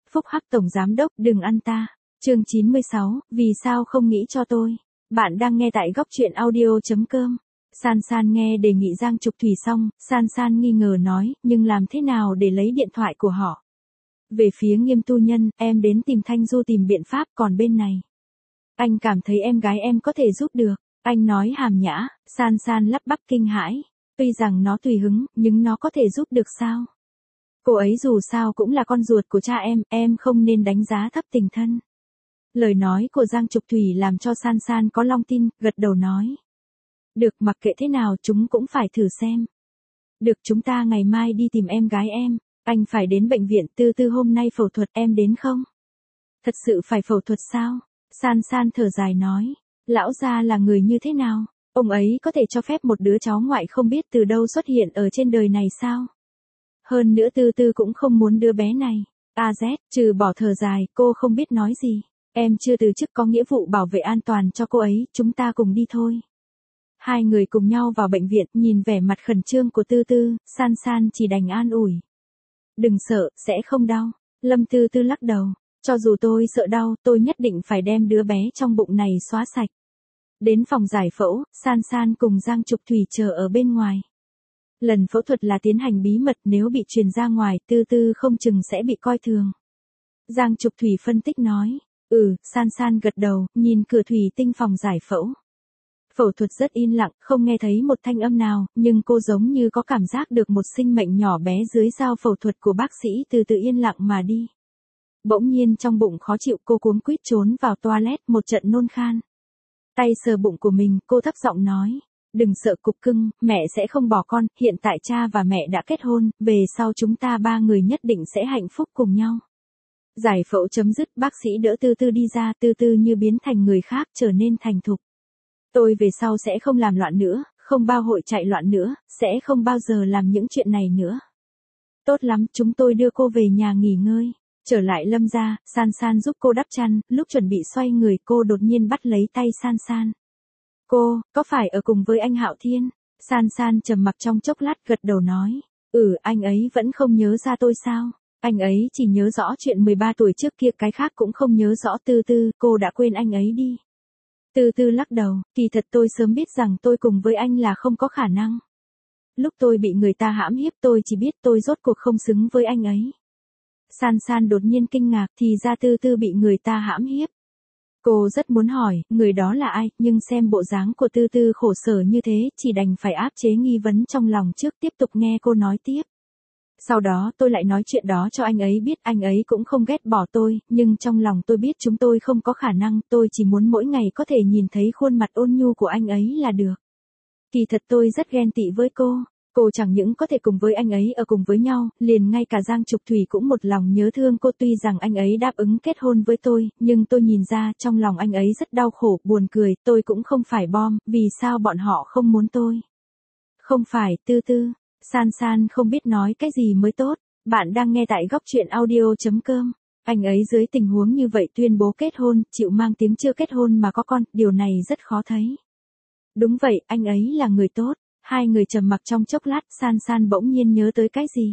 Phúc Hắc Tổng Giám Đốc đừng ăn ta. Chương 96, vì sao không nghĩ cho tôi? Bạn đang nghe tại góc truyện audio.com. San San nghe đề nghị Giang Trục Thủy xong, San San nghi ngờ nói, nhưng làm thế nào để lấy điện thoại của họ? Về phía Nghiêm Tu Nhân, em đến tìm Thanh Du tìm biện pháp, còn bên này. Anh cảm thấy em gái em có thể giúp được. Anh nói hàm nhã. San San lắp bắp kinh hãi. Tuy rằng nó tùy hứng, nhưng nó có thể giúp được sao? Cô ấy dù sao cũng là con ruột của cha em không nên đánh giá thấp tình thân. Lời nói của Giang Trục Thủy làm cho San San có lòng tin, gật đầu nói. Được, mặc kệ thế nào chúng cũng phải thử xem. Được, chúng ta ngày mai đi tìm em gái em. Anh phải đến bệnh viện Tư Tư hôm nay phẫu thuật, em đến không? Thật sự phải phẫu thuật sao? San San thở dài nói. Lão gia là người như thế nào? Ông ấy có thể cho phép một đứa cháu ngoại không biết từ đâu xuất hiện ở trên đời này sao? Hơn nữa Tư Tư cũng không muốn đứa bé này. AZ, trừ bỏ thở dài, cô không biết nói gì. Em chưa từ chức có nghĩa vụ bảo vệ an toàn cho cô ấy, chúng ta cùng đi thôi. Hai người cùng nhau vào bệnh viện, nhìn vẻ mặt khẩn trương của Tư Tư, San San chỉ đành an ủi. Đừng sợ, sẽ không đau. Lâm Tư Tư lắc đầu. Cho dù tôi sợ đau, tôi nhất định phải đem đứa bé trong bụng này xóa sạch. Đến phòng giải phẫu, San San cùng Giang Trục Thủy chờ ở bên ngoài. Lần phẫu thuật là tiến hành bí mật, nếu bị truyền ra ngoài, Tư Tư không chừng sẽ bị coi thường. Giang Trục Thủy phân tích nói. San San gật đầu, nhìn cửa thủy tinh phòng giải phẫu. Phẫu thuật rất yên lặng, không nghe thấy một thanh âm nào, nhưng cô giống như có cảm giác được một sinh mệnh nhỏ bé dưới dao phẫu thuật của bác sĩ từ từ yên lặng mà đi. Bỗng nhiên trong bụng khó chịu, cô cuống quýt trốn vào toilet, một trận nôn khan. Tay sờ bụng của mình, cô thấp giọng nói. Đừng sợ cục cưng, mẹ sẽ không bỏ con, hiện tại cha và mẹ đã kết hôn, về sau chúng ta ba người nhất định sẽ hạnh phúc cùng nhau. Giải phẫu chấm dứt, bác sĩ đỡ Tư Tư đi ra, Tư Tư như biến thành người khác, trở nên thành thục. Tôi về sau sẽ không làm loạn nữa, không bao hội chạy loạn nữa, sẽ không bao giờ làm những chuyện này nữa. Tốt lắm, chúng tôi đưa cô về nhà nghỉ ngơi. Trở lại Lâm gia, San San giúp cô đắp chăn, lúc chuẩn bị xoay người cô đột nhiên bắt lấy tay San San. Cô, có phải ở cùng với anh Hạo Thiên? San San trầm mặc trong chốc lát gật đầu nói. Anh ấy vẫn không nhớ ra tôi sao? Anh ấy chỉ nhớ rõ chuyện 13 tuổi trước kia, cái khác cũng không nhớ rõ. Tư Tư, cô đã quên anh ấy đi. Tư Tư lắc đầu, kỳ thật tôi sớm biết rằng tôi cùng với anh là không có khả năng. Lúc tôi bị người ta hãm hiếp tôi chỉ biết tôi rốt cuộc không xứng với anh ấy. San San đột nhiên kinh ngạc, thì ra Tư Tư bị người ta hãm hiếp. Cô rất muốn hỏi, người đó là ai, nhưng xem bộ dáng của Tư Tư khổ sở như thế, chỉ đành phải áp chế nghi vấn trong lòng trước, tiếp tục nghe cô nói tiếp. Sau đó tôi lại nói chuyện đó cho anh ấy biết, anh ấy cũng không ghét bỏ tôi, nhưng trong lòng tôi biết chúng tôi không có khả năng, tôi chỉ muốn mỗi ngày có thể nhìn thấy khuôn mặt ôn nhu của anh ấy là được. Kỳ thật tôi rất ghen tị với cô chẳng những có thể cùng với anh ấy ở cùng với nhau, liền ngay cả Giang Trục Thủy cũng một lòng nhớ thương cô. Tuy rằng anh ấy đáp ứng kết hôn với tôi, nhưng tôi nhìn ra trong lòng anh ấy rất đau khổ, buồn cười, tôi cũng không phải bom, vì sao bọn họ không muốn tôi? Không phải, Tư Tư. San San không biết nói cái gì mới tốt. Bạn đang nghe tại góc truyện audio.com. Anh ấy dưới tình huống như vậy tuyên bố kết hôn, chịu mang tiếng chưa kết hôn mà có con, điều này rất khó thấy. Đúng vậy, anh ấy là người tốt. Hai người trầm mặc trong chốc lát, San San bỗng nhiên nhớ tới cái gì.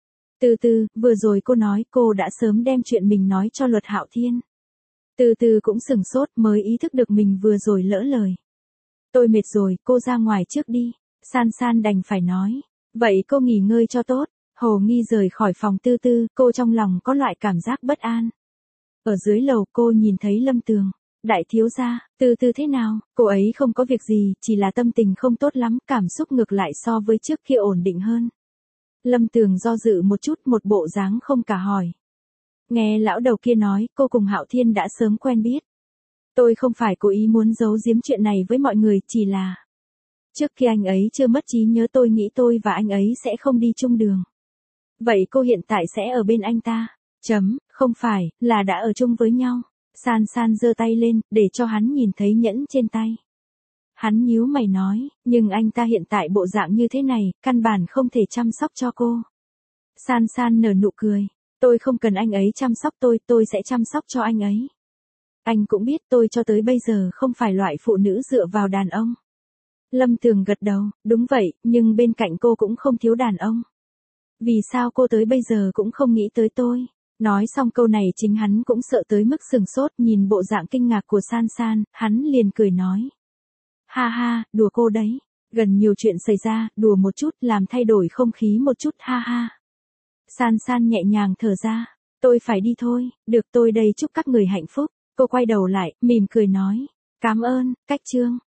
Tư Tư, vừa rồi cô nói cô đã sớm đem chuyện mình nói cho Luật Hạo Thiên. Tư Tư cũng sửng sốt mới ý thức được mình vừa rồi lỡ lời. Tôi mệt rồi, cô ra ngoài trước đi. San San đành phải nói. Vậy cô nghỉ ngơi cho tốt. Hồ nghi rời khỏi phòng Tư Tư, cô trong lòng có loại cảm giác bất an. Ở dưới lầu cô nhìn thấy Lâm Tường. Đại thiếu gia, Tư Tư thế nào? Cô ấy không có việc gì, chỉ là tâm tình không tốt lắm, cảm xúc ngược lại so với trước kia ổn định hơn. Lâm Tường do dự một chút, một bộ dáng không cả hỏi. Nghe lão đầu kia nói, cô cùng Hạo Thiên đã sớm quen biết. Tôi không phải cố ý muốn giấu giếm chuyện này với mọi người, chỉ là... Trước khi anh ấy chưa mất trí nhớ tôi nghĩ tôi và anh ấy sẽ không đi chung đường. Vậy cô hiện tại sẽ ở bên anh ta? Không phải, là đã ở chung với nhau. San San giơ tay lên, để cho hắn nhìn thấy nhẫn trên tay. Hắn nhíu mày nói, nhưng anh ta hiện tại bộ dạng như thế này, căn bản không thể chăm sóc cho cô. San San nở nụ cười, tôi không cần anh ấy chăm sóc tôi sẽ chăm sóc cho anh ấy. Anh cũng biết tôi cho tới bây giờ không phải loại phụ nữ dựa vào đàn ông. Lâm Tường gật đầu, đúng vậy, nhưng bên cạnh cô cũng không thiếu đàn ông. Vì sao cô tới bây giờ cũng không nghĩ tới tôi? Nói xong câu này chính hắn cũng sợ tới mức sừng sốt, nhìn bộ dạng kinh ngạc của San San, hắn liền cười nói. Ha ha, đùa cô đấy. Gần nhiều chuyện xảy ra, đùa một chút, làm thay đổi không khí một chút, ha ha. San San nhẹ nhàng thở ra. Tôi phải đi thôi, được tôi đây chúc các người hạnh phúc. Cô quay đầu lại, mỉm cười nói. Cảm ơn, Cách Trương.